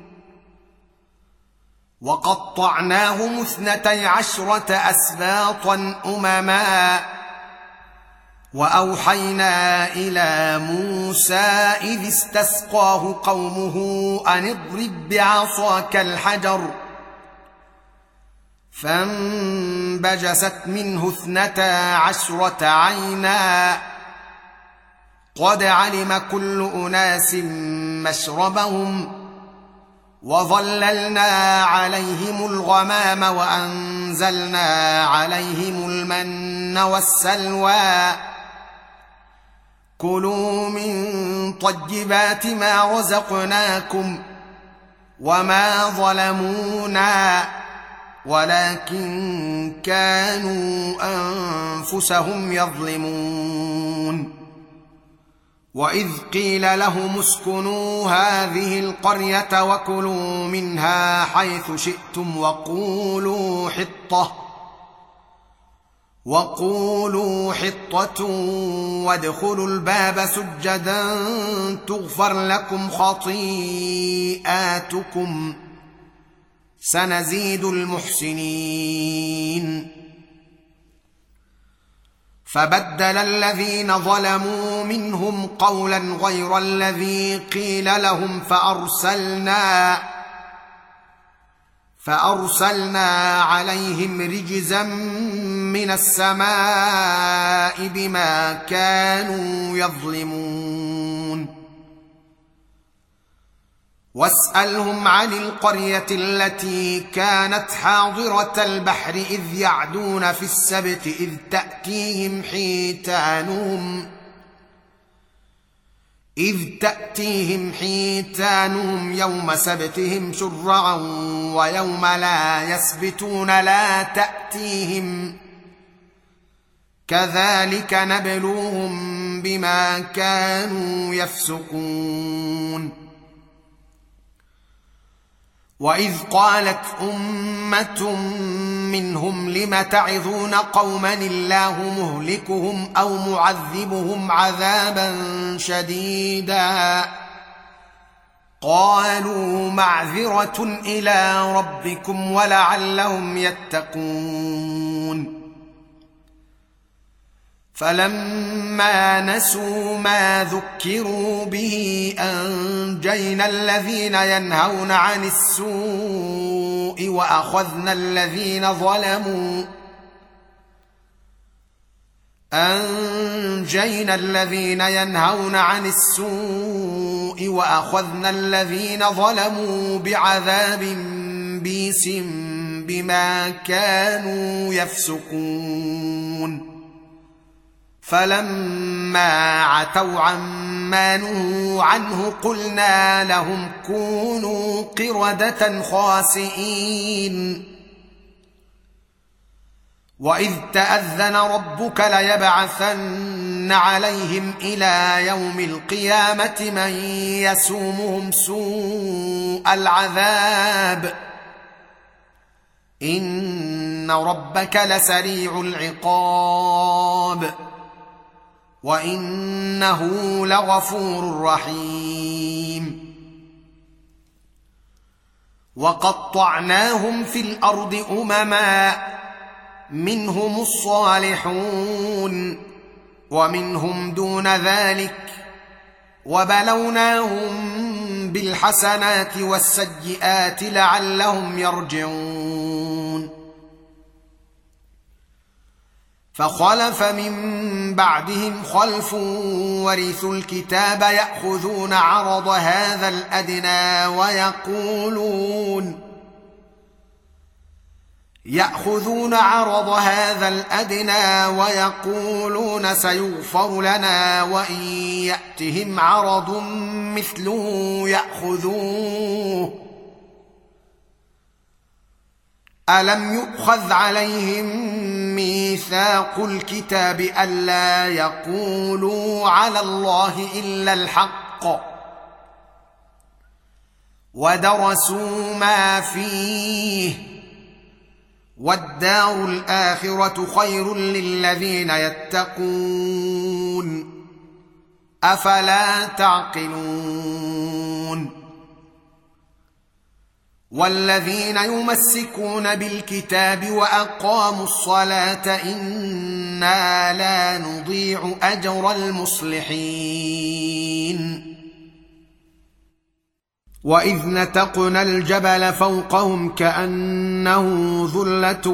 وقطعناهم 12 أسباطا أمما وأوحينا إلى موسى إذ استسقاه قومه أن اضرب بعصاك الحجر فانبجست منه 12 عينا قد علم كل أناس مشربهم وظللنا عليهم الغمام وأنزلنا عليهم المن والسلوى كلوا من طيبات ما رزقناكم وما ظلمونا ولكن كانوا أنفسهم يظلمون. وإذ قيل لهم اسكنوا هذه القرية وكلوا منها حيث شئتم وقولوا حطة وادخلوا الباب سجدا تغفر لكم خطيئاتكم سنزيد المحسنين. فبدل الذين ظلموا منهم قولا غير الذي قيل لهم فأرسلنا عليهم رجزا من السماء بما كانوا يظلمون. واسألهم عن القرية التي كانت حاضرة البحر إذ يعدون في السبت إذ تأتيهم حيتانهم يوم سبتهم شرعا ويوم لا يسبتون لا تأتيهم كذلك نبلوهم بما كانوا يفسقون. وإذ قالت أمة منهم لم تعظون قوما الله مهلكهم أو معذبهم عذابا شديدا قالوا معذرة إلى ربكم ولعلهم يتقون. فلما نسوا ما ذكروا به أنجينا الذين ينهون عن السوء وأخذنا الذين ظلموا بعذاب بئيس بما كانوا يفسقون. فلما عتوا عما نهوا عنه قلنا لهم كونوا قردة خاسئين. واذ تاذن ربك ليبعثن عليهم الى يوم القيامه من يسومهم سوء العذاب ان ربك لسريع العقاب وانه لغفور رحيم وقطعناهم في الارض امما منهم الصالحون ومنهم دون ذلك وبلوناهم بالحسنات والسيئات لعلهم يرجعون فخلف من بعدهم خلف ورثوا الكتاب ياخذون عرض هذا الادنى ويقولون سيغفر لنا وإن يأتهم عرض مثله يأخذوه ألم يؤخذ عليهم ميثاق الكتاب ألا يقولوا على الله إلا الحق ودرسوا ما فيه والدار الآخرة خير للذين يتقون أفلا تعقلون والذين يمسكون بالكتاب وأقاموا الصلاة إنا لا نضيع أجر المصلحين وإذ نتقنا الجبل فوقهم كأنه ظلة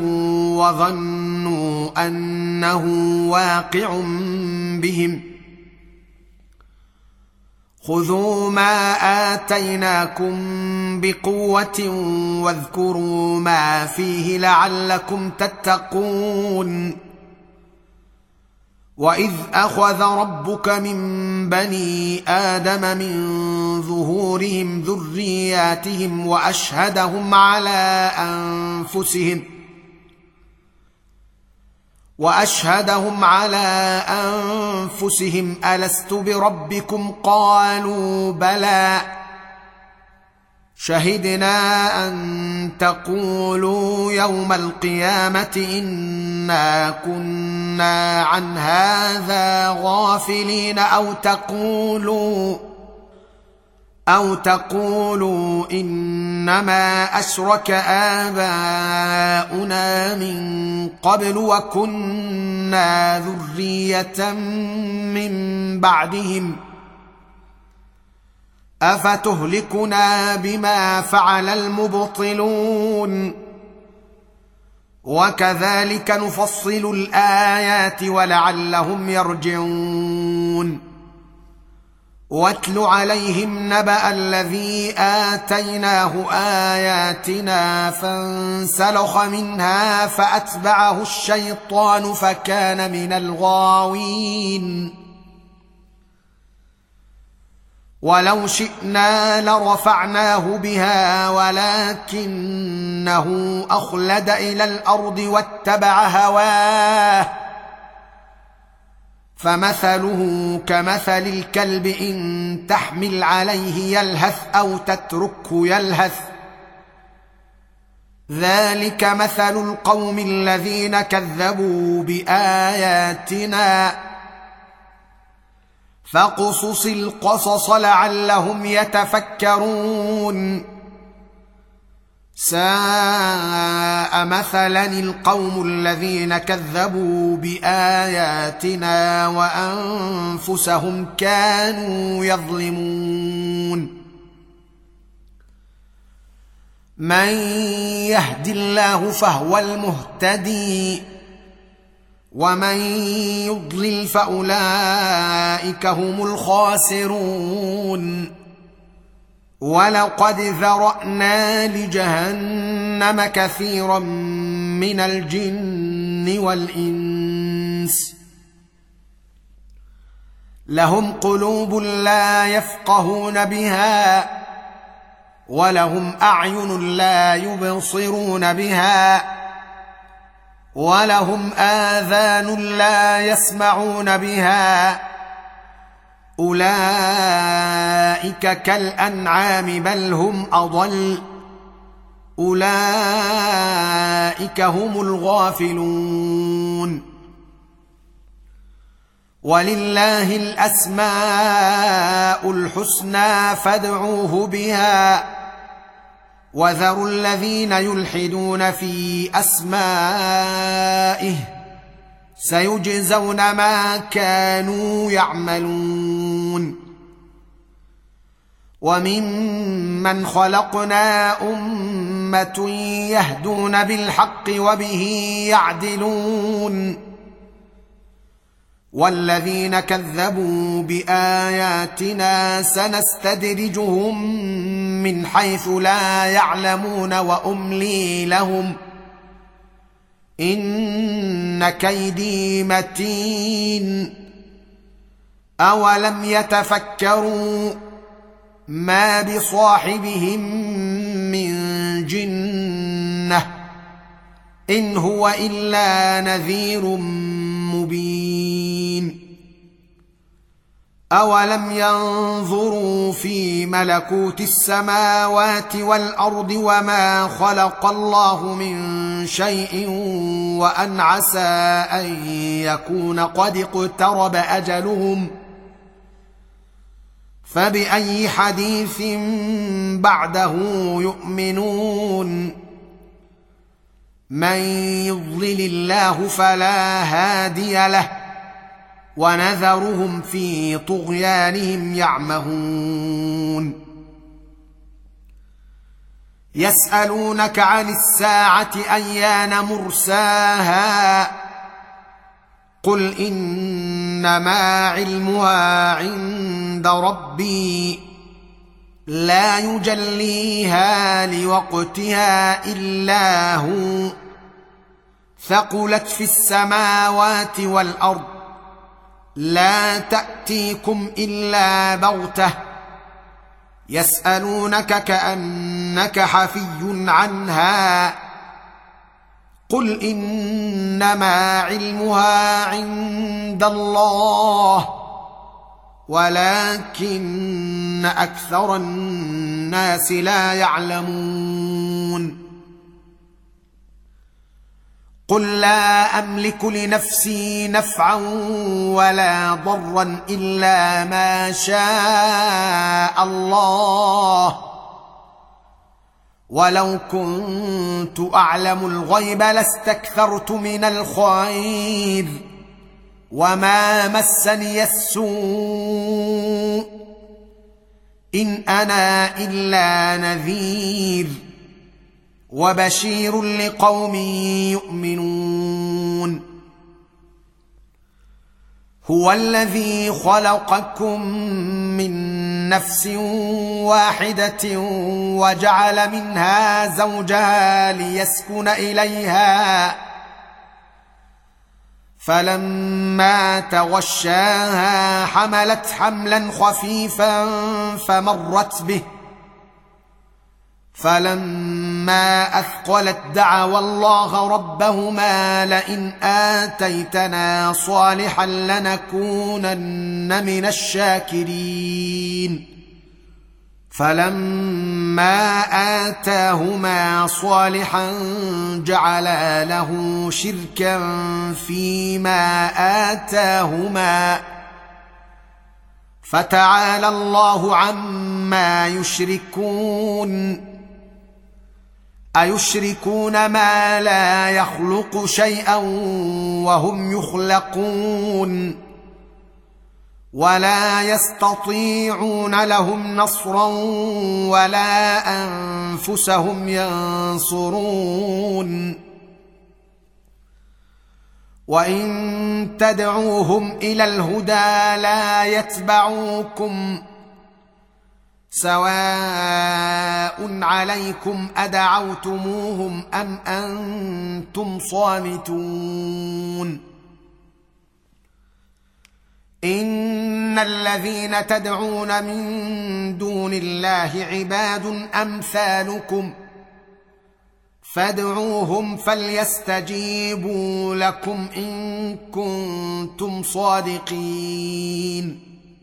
وظنوا أنه واقع بهم خذوا ما آتيناكم بقوة واذكروا ما فيه لعلكم تتقون وإذ أخذ ربك من بني آدم من ظهورهم ذرياتهم وأشهدهم على أنفسهم ألست بربكم قالوا بلى شهدنا أن تقولوا يوم القيامة إنا كنا عن هذا غافلين أو تقولوا إنما أشرك آباؤنا من قبل وكنا ذرية من بعدهم أفتهلكنا بما فعل المبطلون وكذلك نفصل الآيات ولعلهم يرجعون واتل عليهم نبأ الذي آتيناه آياتنا فانسلخ منها فأتبعه الشيطان فكان من الغاوين ولو شئنا لرفعناه بها ولكنه أخلد إلى الأرض واتبع هواه فمثله كمثل الكلب إن تحمل عليه يلهث أو تتركه يلهث ذلك مثل القوم الذين كذبوا بآياتنا فاقصص القصص لعلهم يتفكرون ساء مثلا القوم الذين كذبوا بآياتنا وأنفسهم كانوا يظلمون من يهد الله فهو المهتدي ومن يضلل فأولئك هم الخاسرون ولقد ذرأنا لجهنم كثيرا من الجن والإنس لهم قلوب لا يفقهون بها ولهم أعين لا يبصرون بها ولهم آذان لا يسمعون بها أولئك كالأنعام بل هم أضل أولئك هم الغافلون ولله الأسماء الحسنى فادعوه بها وذروا الذين يلحدون في أسمائه سيجزون ما كانوا يعملون وممن خلقنا أمة يهدون بالحق وبه يعدلون والذين كذبوا بآياتنا سنستدرجهم من حيث لا يعلمون وأملي لهم إن كيدي متين أولم يتفكروا ما بصاحبهم من جنة إن هو إلا نذير مبين أولم ينظروا في ملكوت السماوات والأرض وما خلق الله من شيء وأن عسى أن يكون قد اقترب أجلهم فبأي حديث بعده يؤمنون من يضلل الله فلا هادي له ونذرهم في طغيانهم يعمهون يسألونك عن الساعة أيان مرساها قل إنما علمها عند ربي لا يجليها لوقتها إلا هو ثقلت في السماوات والأرض لا تأتيكم إلا بغتة يسألونك كأنك حفي عنها قل إنما علمها عند الله ولكن أكثر الناس لا يعلمون قل لا أملك لنفسي نفعا ولا ضرا إلا ما شاء الله ولو كنت أعلم الغيب لاستكثرت من الخير وما مسني السوء إن أنا إلا نذير وبشير لقوم يؤمنون هو الذي خلقكم من نفس واحدة وجعل منها زوجها ليسكن إليها فلما تغشاها حملت حملا خفيفا فمرت به فلما أثقلت دعوا الله ربهما لئن آتيتنا صالحا لنكونن من الشاكرين فلما آتاهما صالحا جعلا له شركا فيما آتاهما فتعالى الله عما يشركون أيشركون ما لا يخلق شيئا وهم يخلقون ولا يستطيعون لهم نصرا ولا أنفسهم ينصرون وإن تدعوهم إلى الهدى لا يتبعوكم سواء عليكم أدعوتموهم أم أنتم صامتون إن الذين تدعون من دون الله عباد أمثالكم فادعوهم فليستجيبوا لكم ان كنتم صادقين.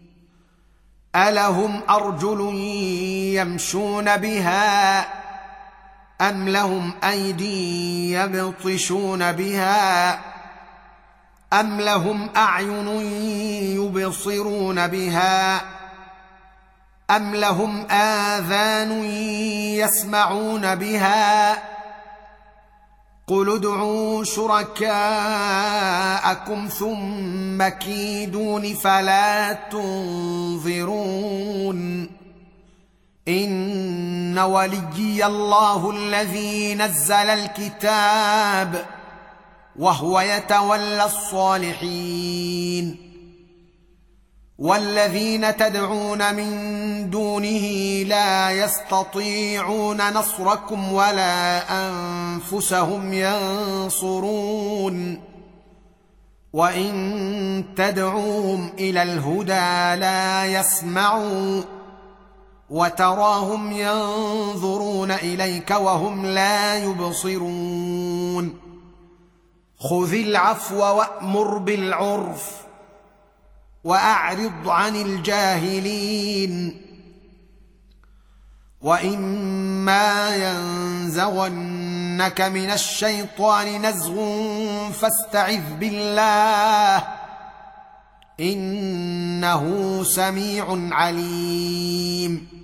الهم ارجل يمشون بها ام لهم ايدي يبطشون بها ام لهم اعين يبصرون بها ام لهم اذان يسمعون بها قل ادعوا شركاءكم ثم كيدون فلا تنظرون. ان وليي الله الذي نزل الكتاب وهو يتولى الصالحين. والذين تدعون من دونه لا يستطيعون نصركم ولا انفسهم ينصرون. وان تدعوهم الى الهدى لا يسمعوا وتراهم ينظرون اليك وهم لا يبصرون. خذ العفو وامر بالعرف واعرض عن الجاهلين. واما ينزغنك من الشيطان نزغ فاستعذ بالله انه سميع عليم.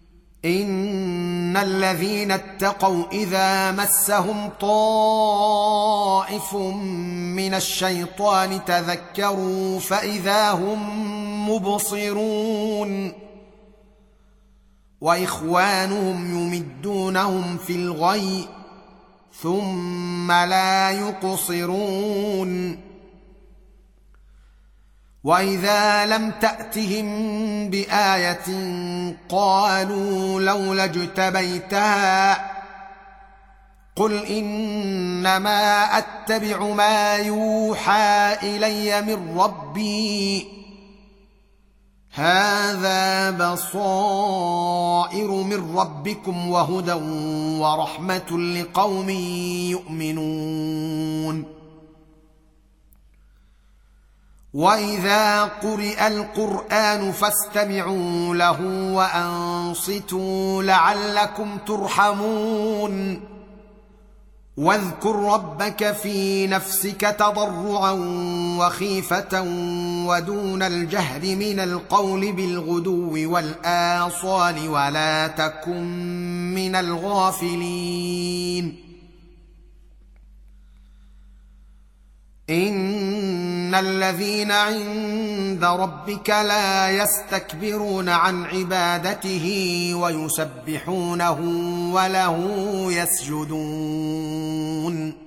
ان الذين اتقوا اذا مسهم طائف من الشيطان تذكروا فاذا هم مبصرون. واخوانهم يمدونهم في الغي ثم لا يقصرون. واذا لم تاتهم بايه قالوا لولا اجتبيتها قل انما اتبع ما يوحى الي من ربي هذا بصائر من ربكم وهدى ورحمه لقوم يؤمنون. واذا قرئ القران فاستمعوا له وانصتوا لعلكم ترحمون. واذكر ربك في نفسك تضرعا وخيفه ودون الجهر من القول بالغدو والآصال ولا تكن من الغافلين. ان الذين عند ربك لا يستكبرون عن عبادته ويسبحونه وله يسجدون.